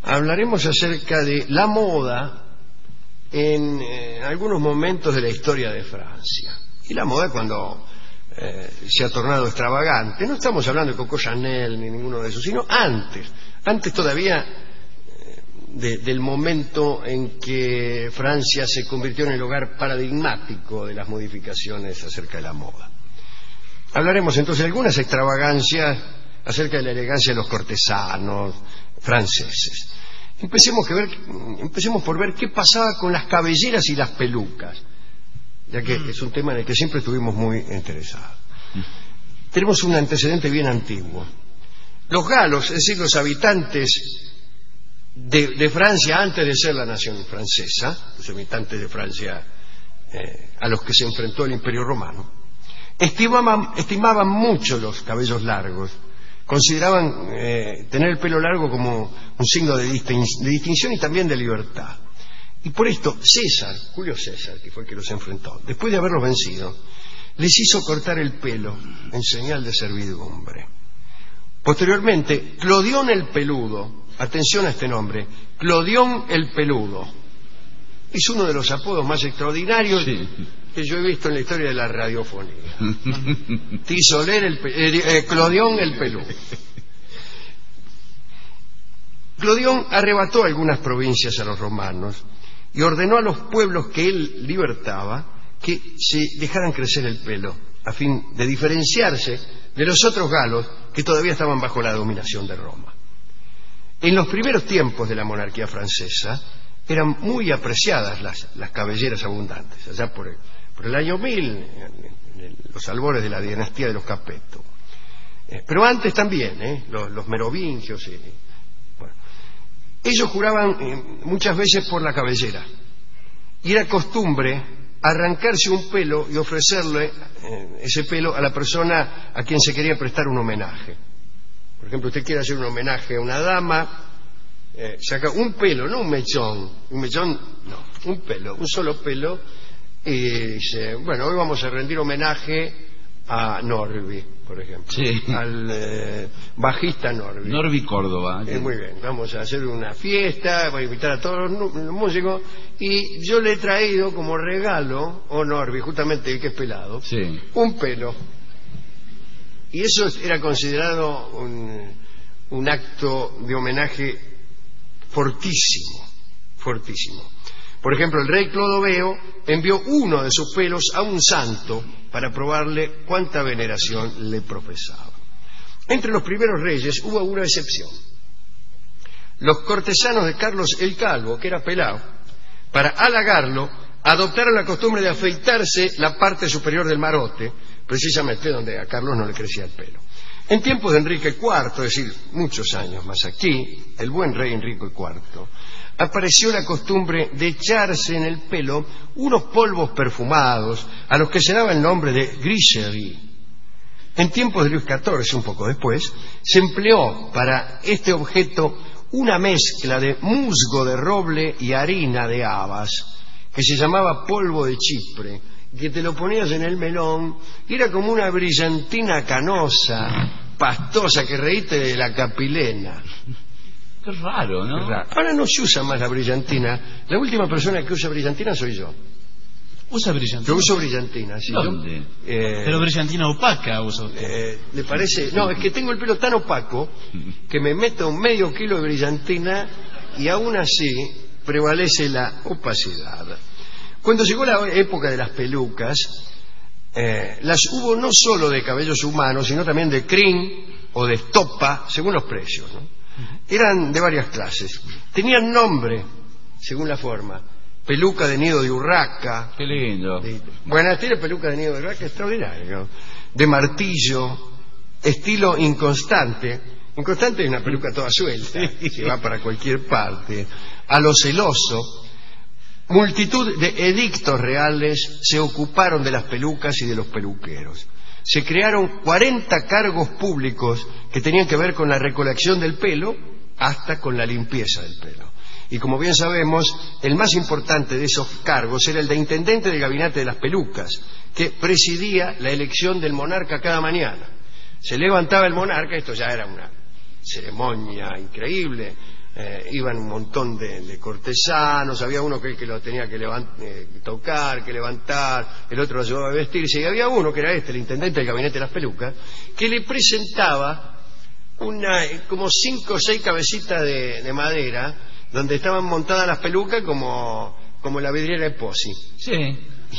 hablaremos acerca de la moda en algunos momentos de la historia de Francia. Y la moda cuando se ha tornado extravagante. No estamos hablando de Coco Chanel ni ninguno de esos, sino antes todavía del momento en que Francia se convirtió en el hogar paradigmático de las modificaciones acerca de la moda. Hablaremos entonces de algunas extravagancias acerca de la elegancia de los cortesanos franceses. Empecemos por ver qué pasaba con las cabelleras y las pelucas, ya que es un tema en el que siempre estuvimos muy interesados. Tenemos un antecedente bien antiguo. Los galos, es decir, los habitantes de Francia antes de ser la nación francesa, los habitantes de Francia a los que se enfrentó el Imperio Romano, estimaban mucho los cabellos largos. Consideraban tener el pelo largo como un signo de distinción y también de libertad. Y por esto Julio César, que fue el que los enfrentó, después de haberlos vencido, les hizo cortar el pelo en señal de servidumbre. Posteriormente, Clodión el Peludo, atención a este nombre, Clodión el Peludo, es uno de los apodos más extraordinarios que yo he visto en la historia de la radiofonía. Clodión el Peludo. Clodión arrebató algunas provincias a los romanos y ordenó a los pueblos que él libertaba que se dejaran crecer el pelo a fin de diferenciarse de los otros galos que todavía estaban bajo la dominación de Roma. En los primeros tiempos de la monarquía francesa eran muy apreciadas las cabelleras abundantes, allá por el año 1000, en los albores de la dinastía de los Capeto. Pero antes también, los merovingios. Bueno. Ellos juraban muchas veces por la cabellera. Y era costumbre arrancarse un pelo y ofrecerle ese pelo a la persona a quien se quería prestar un homenaje. Por ejemplo, usted quiere hacer un homenaje a una dama, saca un pelo, no un mechón, no, un pelo, un solo pelo, y dice, bueno, hoy vamos a rendir homenaje a Norby, por ejemplo, al bajista Norby. Norby Córdoba. Muy bien, vamos a hacer una fiesta, voy a invitar a todos los músicos, y yo le he traído como regalo, Norby, justamente el que es pelado, un pelo. Y eso era considerado un acto de homenaje fortísimo. Por ejemplo, el rey Clodoveo envió uno de sus pelos a un santo para probarle cuánta veneración le profesaba. Entre los primeros reyes hubo una excepción. Los cortesanos de Carlos el Calvo, que era pelado, para halagarlo, adoptaron la costumbre de afeitarse la parte superior del marote, precisamente donde a Carlos no le crecía el pelo. En tiempos de Enrique IV, es decir, muchos años más aquí, el buen rey Enrique IV, apareció la costumbre de echarse en el pelo unos polvos perfumados a los que se daba el nombre de griserie. En tiempos de Luis XIV, un poco después, se empleó para este objeto una mezcla de musgo de roble y harina de habas, que se llamaba polvo de Chipre, que te lo ponías en el melón y era como una brillantina canosa, pastosa, que reíste de la capilena. Qué raro, ¿no? Qué raro. Ahora no se usa más la brillantina. La última persona que usa brillantina soy yo. ¿Usa brillantina? Yo uso brillantina, sí. ¿Dónde? Pero brillantina opaca usa usted. ¿Le parece? No, es que tengo el pelo tan opaco que me meto medio kilo de brillantina y aún así prevalece la opacidad. Cuando llegó la época de las pelucas, las hubo no solo de cabellos humanos, sino también de crin o de estopa, según los precios, ¿no? Eran de varias clases. Tenían nombre, según la forma. Peluca de nido de urraca. Qué lindo. Bueno, tiene peluca de nido de urraca, extraordinario. De martillo, estilo inconstante. Inconstante es una peluca toda suelta, que va para cualquier parte. A lo celoso. Multitud de edictos reales se ocuparon de las pelucas y de los peluqueros. Se crearon 40 cargos públicos que tenían que ver con la recolección del pelo hasta con la limpieza del pelo. Y como bien sabemos, el más importante de esos cargos era el de intendente del gabinete de las pelucas, que presidía la elección del monarca cada mañana. Se levantaba el monarca, esto ya era una ceremonia increíble, iban un montón de cortesanos, había uno que lo tenía que tocar, que levantar, el otro lo llevaba a vestirse, y había uno, que era el intendente del gabinete de las pelucas, que le presentaba como 5 o 6 cabecitas de madera, donde estaban montadas las pelucas como la vidriera de Pozzi. Sí.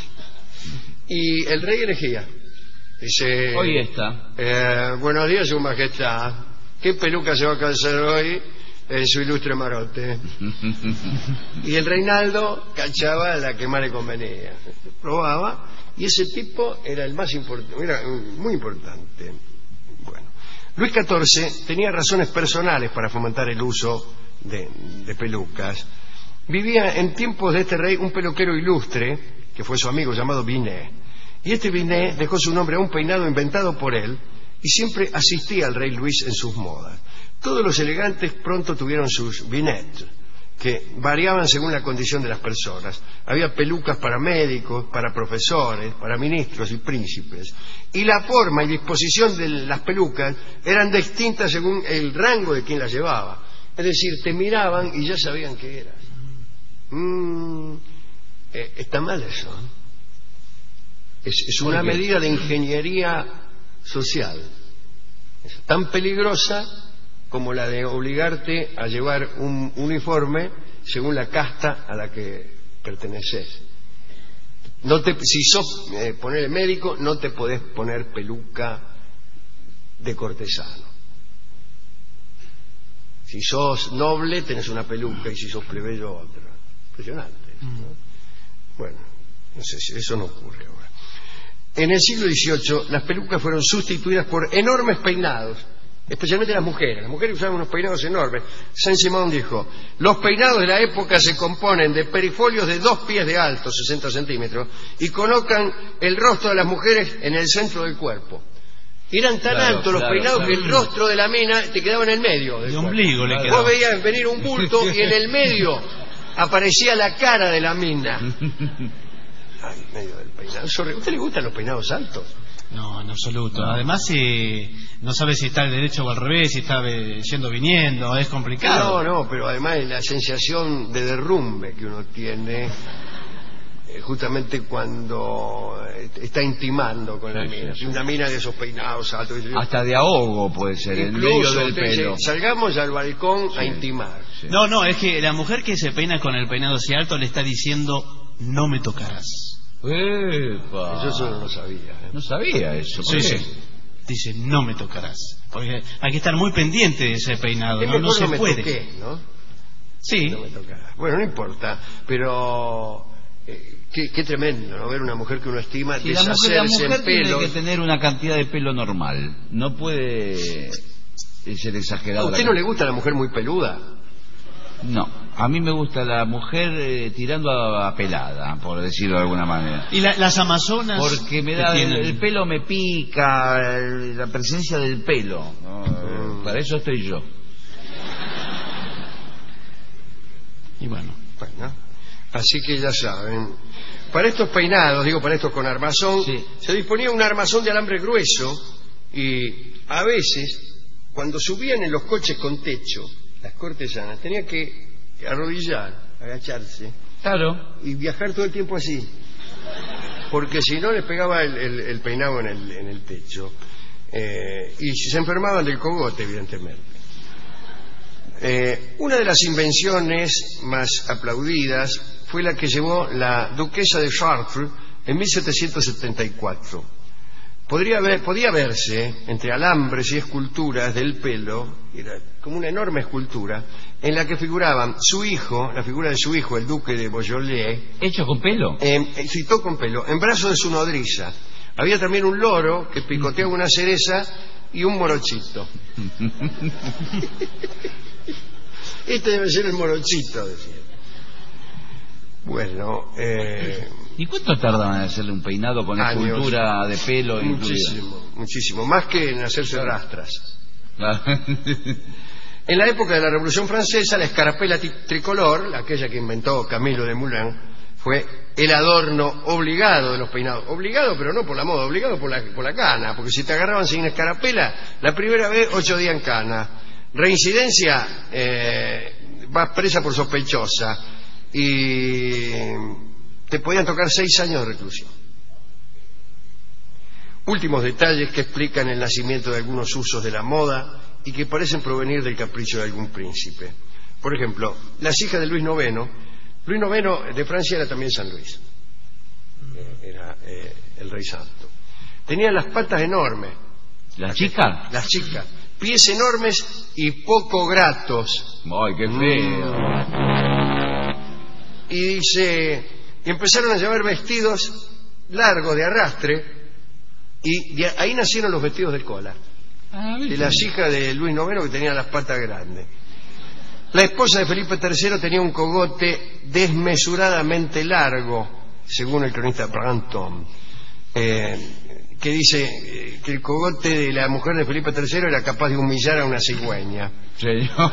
Y el rey elegía. Dice: hoy está. Buenos días, su majestad. ¿Qué peluca se va a calzar hoy? Su ilustre marote. Y el Reinaldo cachaba la que más le convenía. Probaba, y ese tipo era el más importante, era muy importante. Bueno, Luis XIV tenía razones personales para fomentar el uso de pelucas. Vivía en tiempos de este rey un peluquero ilustre, que fue su amigo, llamado Binet. Y este Binet dejó su nombre a un peinado inventado por él, y siempre asistía al rey Luis en sus modas. Todos los elegantes pronto tuvieron sus Binet, que variaban según la condición de las personas. Había pelucas para médicos, para profesores, para ministros y príncipes. Y la forma y disposición de las pelucas eran distintas según el rango de quien las llevaba. Es decir, te miraban y ya sabían qué eras. Está mal eso. Es una medida de ingeniería social. Es tan peligrosa como la de obligarte a llevar un uniforme según la casta a la que perteneces. Si sos poner médico, no te podés poner peluca de cortesano. Si sos noble, tenés una peluca, y si sos plebeyo, otra. Impresionante, ¿no? Bueno, no sé si eso no ocurre ahora. En el siglo XVIII, las pelucas fueron sustituidas por enormes peinados, especialmente las mujeres. Las mujeres usaban unos peinados enormes. Saint-Simon dijo: los peinados de la época se componen de perifolios de 2 pies de alto, 60 centímetros, y colocan el rostro de las mujeres en el centro del cuerpo. Eran tan altos los peinados que el rostro de la mina te quedaba en el medio. El ombligo le quedaba. Vos veías venir un bulto y en el medio aparecía la cara de la mina. Ay, medio del peinado. ¿A usted le gustan los peinados altos? No, en absoluto. Además, no sabe si está al derecho o al revés, si está yendo viniendo, es complicado. No, pero además la sensación de derrumbe que uno tiene justamente cuando está intimando con la mina. Una mina de esos peinados altos. Hasta de ahogo puede ser, en medio del pelo. Salgamos al balcón a intimar. Sí. No, es que la mujer que se peina con el peinado así alto le está diciendo: no me tocarás. ¡Epa! Yo eso no lo sabía. No sabía eso. Sí. Dice: no me tocarás. Porque hay que estar muy pendiente de ese peinado. No se puede. Toqué, ¿no? Sí. No me tocarás. Bueno, no importa. Pero qué tremendo, ¿no? Ver una mujer que uno estima deshacerse la mujer en pelo. Tiene que tener una cantidad de pelo normal. No puede ser exagerado. ¿A usted no le gusta la mujer muy peluda? No, a mí me gusta la mujer tirando a pelada, por decirlo de alguna manera. ¿Y las amazonas? Porque me da el pelo me pica, la presencia del pelo, ¿no? Para eso estoy yo. Y bueno, así que ya saben, para estos peinados, para estos con armazón, sí, se disponía un armazón de alambre grueso, y a veces, cuando subían en los coches con techo, las cortesanas tenían que arrodillar, agacharse, claro, y viajar todo el tiempo así, porque si no les pegaba el peinado en el techo, y se enfermaban del cogote, evidentemente. Una de las invenciones más aplaudidas fue la que llevó la duquesa de Chartres en 1774. Podía verse entre alambres y esculturas del pelo, era como una enorme escultura, en la que figuraban su hijo, la figura de su hijo, el duque de Beaujolais. ¿Hecho con pelo? Sí, todo con pelo, en brazos de su nodriza. Había también un loro que picoteaba una cereza y un morochito. Este debe ser el morochito, decía. Bueno, ¿y cuánto tardan en hacerle un peinado con escultura de pelo? Muchísimo, más que en hacerse rastras. En la época de la Revolución Francesa, la escarapela tricolor, aquella que inventó Camilo Desmoulins, fue el adorno obligado de los peinados. Obligado, pero no por la moda, obligado por la cana, porque si te agarraban sin escarapela, la primera vez 8 días en cana. Reincidencia, vas presa por sospechosa y te podían tocar 6 años de reclusión. Últimos detalles que explican el nacimiento de algunos usos de la moda y que parecen provenir del capricho de algún príncipe. Por ejemplo, las hijas de Luis IX. Luis IX de Francia era también San Luis. Era el rey santo. Tenían las patas enormes. ¿Las chicas? Las chicas. Pies enormes y poco gratos. ¡Ay, qué feo! Y dice, empezaron a llevar vestidos largos de arrastre y de ahí nacieron los vestidos de cola. De las hijas de Luis IX que tenían las patas grandes. La esposa de Felipe III tenía un cogote desmesuradamente largo, según el cronista Brantôme, que dice que el cogote de la mujer de Felipe III era capaz de humillar a una cigüeña. Señor.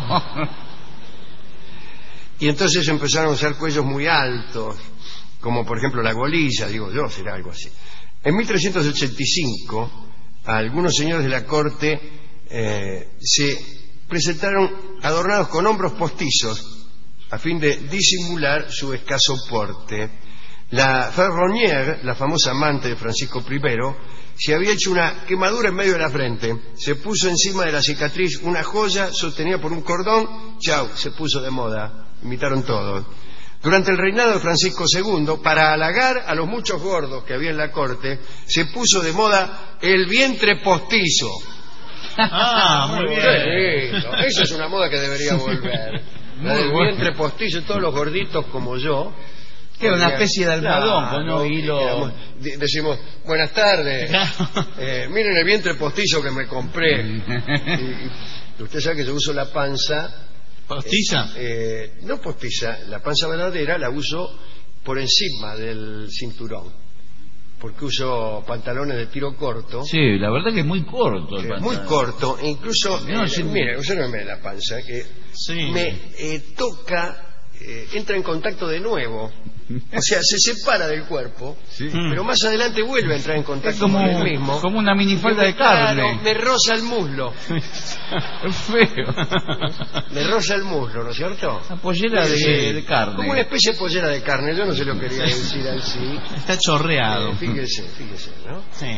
Y entonces empezaron a usar cuellos muy altos, como por ejemplo la golilla, digo yo, será algo así. En 1385, algunos señores de la corte se presentaron adornados con hombros postizos a fin de disimular su escaso porte. La Ferronnière, la famosa amante de Francisco I, se había hecho una quemadura en medio de la frente, se puso encima de la cicatriz una joya sostenida por un cordón, chau, se puso de moda, imitaron todos. Durante el reinado de Francisco II, para halagar a los muchos gordos que había en la corte, se puso de moda el vientre postizo. Muy bien. Esa es una moda que debería volver. La del vientre postizo, todos los gorditos como yo. Que era una especie de almohadón con un hilo. Decimos, buenas tardes. Miren el vientre postizo que me compré. Y usted sabe que yo uso la panza. ¿Postiza? No postiza, la panza verdadera la uso por encima del cinturón. Porque uso pantalones de tiro corto. Sí, la verdad que es muy corto el pantalón. Muy corto, e incluso, mire, obsérveme la panza, que sí. Me toca, entra en contacto de nuevo. O sea, se separa del cuerpo, sí. Pero más adelante vuelve a entrar en contacto con él mismo. Como una minifalda de carne. Claro, me roza el muslo. Es feo. Me roza el muslo, ¿no es cierto? Una pollera de carne. Como una especie de pollera de carne, yo no se lo quería decir así. Está chorreado. Fíjese, ¿no? Sí.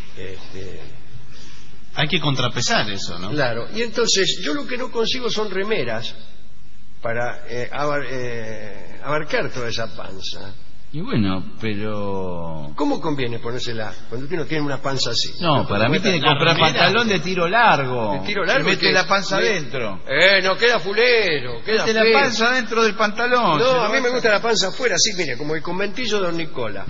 Hay que contrapesar eso, ¿no? Claro, y entonces yo lo que no consigo son remeras para abarcar toda esa panza. Y bueno, pero... ¿Cómo conviene ponérsela cuando uno tiene una panza así? No, para mí tiene que comprar pantalón de tiro largo. ¿De tiro largo? Y mete la panza adentro. No queda fulero, queda mete la panza adentro del pantalón. No, a mí me gusta la panza afuera, así, mire, como el conventillo de Don Nicola.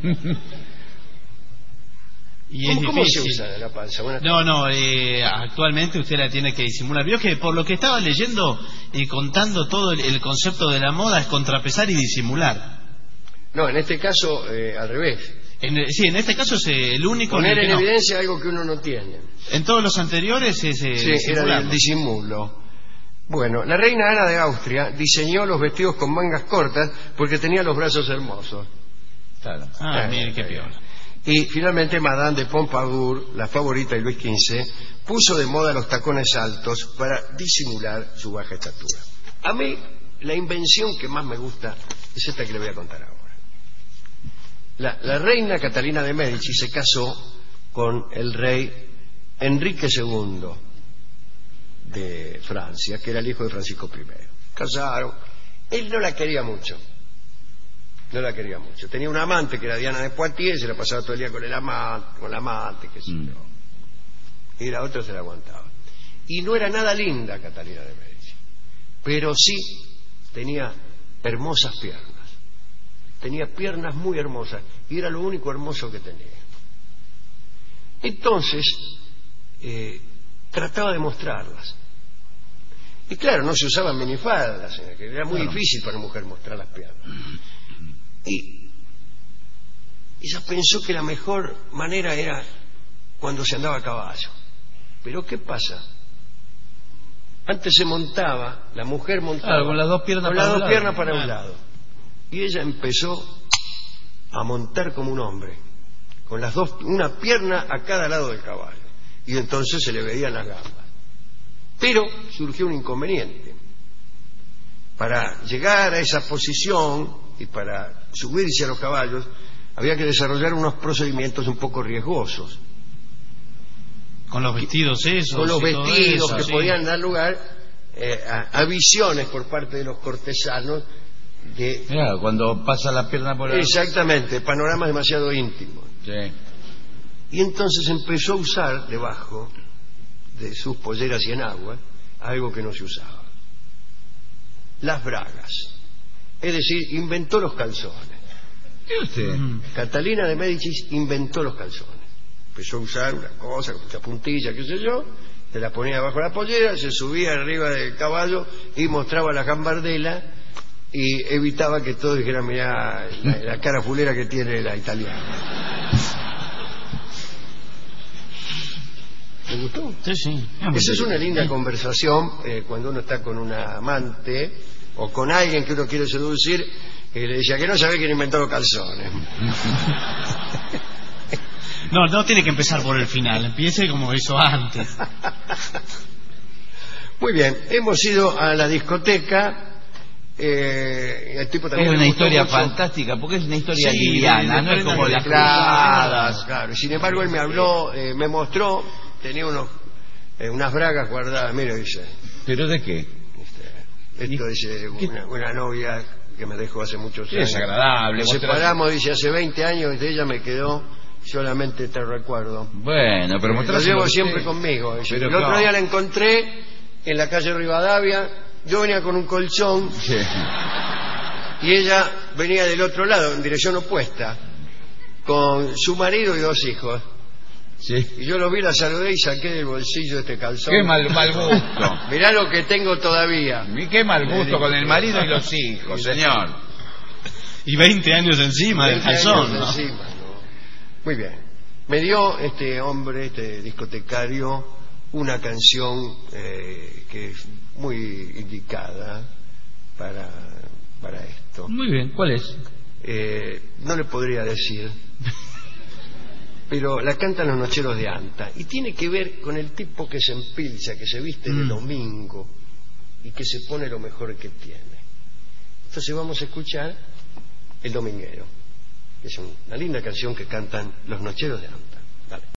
Y ¿Cómo se usa la panza? No, actualmente usted la tiene que disimular. Vio que por lo que estaba leyendo y contando todo el concepto de la moda es contrapesar y disimular. No, en este caso al revés. Sí, en este caso es el único. Poner en evidencia algo que uno no tiene. En todos los anteriores es era el disimulo. Bueno, la reina Ana de Austria diseñó los vestidos con mangas cortas porque tenía los brazos hermosos. Claro. Mire qué piola. Y finalmente Madame de Pompadour, la favorita de Luis XV, puso de moda los tacones altos para disimular su baja estatura. A mí, la invención que más me gusta es esta que le voy a contar ahora. La reina Catalina de Medici se casó con el rey Enrique II de Francia, que era el hijo de Francisco I. Casaron. Él no la quería mucho. Tenía una amante que era Diana de Poitiers, se la pasaba todo el día con la amante, qué sé yo. Y la otra se la aguantaba. Y no era nada linda Catalina de Medici, pero sí tenía hermosas piernas. Tenía piernas muy hermosas y era lo único hermoso que tenía. Entonces, trataba de mostrarlas. Y claro, no se usaban minifaldas, que era muy difícil para una mujer mostrar las piernas. Y ella pensó que la mejor manera era cuando se andaba a caballo. Pero ¿qué pasa? Antes se montaba, la mujer montaba con las dos piernas para un lado. Y ella empezó a montar como un hombre, con las dos, una pierna a cada lado del caballo. Y entonces se le veían las gambas. Pero surgió un inconveniente. para llegar a esa posición y para subirse a los caballos había que desarrollar unos procedimientos un poco riesgosos. Con los vestidos esos. Con los vestidos eso, que sí. podían dar lugar a visiones por parte de los cortesanos de... Claro, cuando pasa la pierna por el... Exactamente, panoramas demasiado íntimos. Sí. Y entonces empezó a usar debajo de sus polleras y en agua algo que no se usaba: las bragas. Es decir, inventó los calzones. ¿Qué usted? Catalina de Médicis inventó los calzones. Empezó a usar una cosa con mucha puntilla, qué sé yo, se la ponía bajo la pollera, se subía arriba del caballo y mostraba la gambardela y evitaba que todos dijeran: mirá la cara fulera que tiene la italiana. ¿Te gustó? Sí, sí. Esa es una linda conversación cuando uno está con una amante o con alguien que uno quiere seducir, y le decía: que no sabe quién inventó los calzones. No tiene que empezar por el final, empiece como hizo antes. Muy bien, hemos ido a la discoteca. El tipo también es una historia mucho. Fantástica, porque es una historia Sí, liviana, no es como las cruzadas. Claro, sin embargo él me habló, me mostró, tenía unas bragas guardadas, mira, dice. ¿Pero de qué? Esto dice una novia que me dejó hace muchos años. Es agradable. Nos separamos, dice, hace 20 años, y de ella me quedó solamente este recuerdo. Bueno, pero lo llevo siempre conmigo. Dice. El otro día la encontré en la calle Rivadavia, yo venía con un colchón, sí, y ella venía del otro lado, en dirección opuesta, con su marido y 2 hijos. sí. Y yo lo vi, la saludé y saqué del bolsillo este calzón. Qué mal gusto. Mirá lo que tengo todavía. Y qué mal gusto con el marido y los hijos, señor. Y 20 años encima del 20 calzón, años ¿no? encima, ¿no? Muy bien. Me dio este hombre, este discotecario, una canción que es muy indicada para esto. Muy bien, ¿cuál es? No le podría decir, pero la cantan los Nocheros de Anta y tiene que ver con el tipo que se empilcha, que se viste de domingo y que se pone lo mejor que tiene. Entonces vamos a escuchar El Dominguero, que es una linda canción que cantan los Nocheros de Anta. Dale.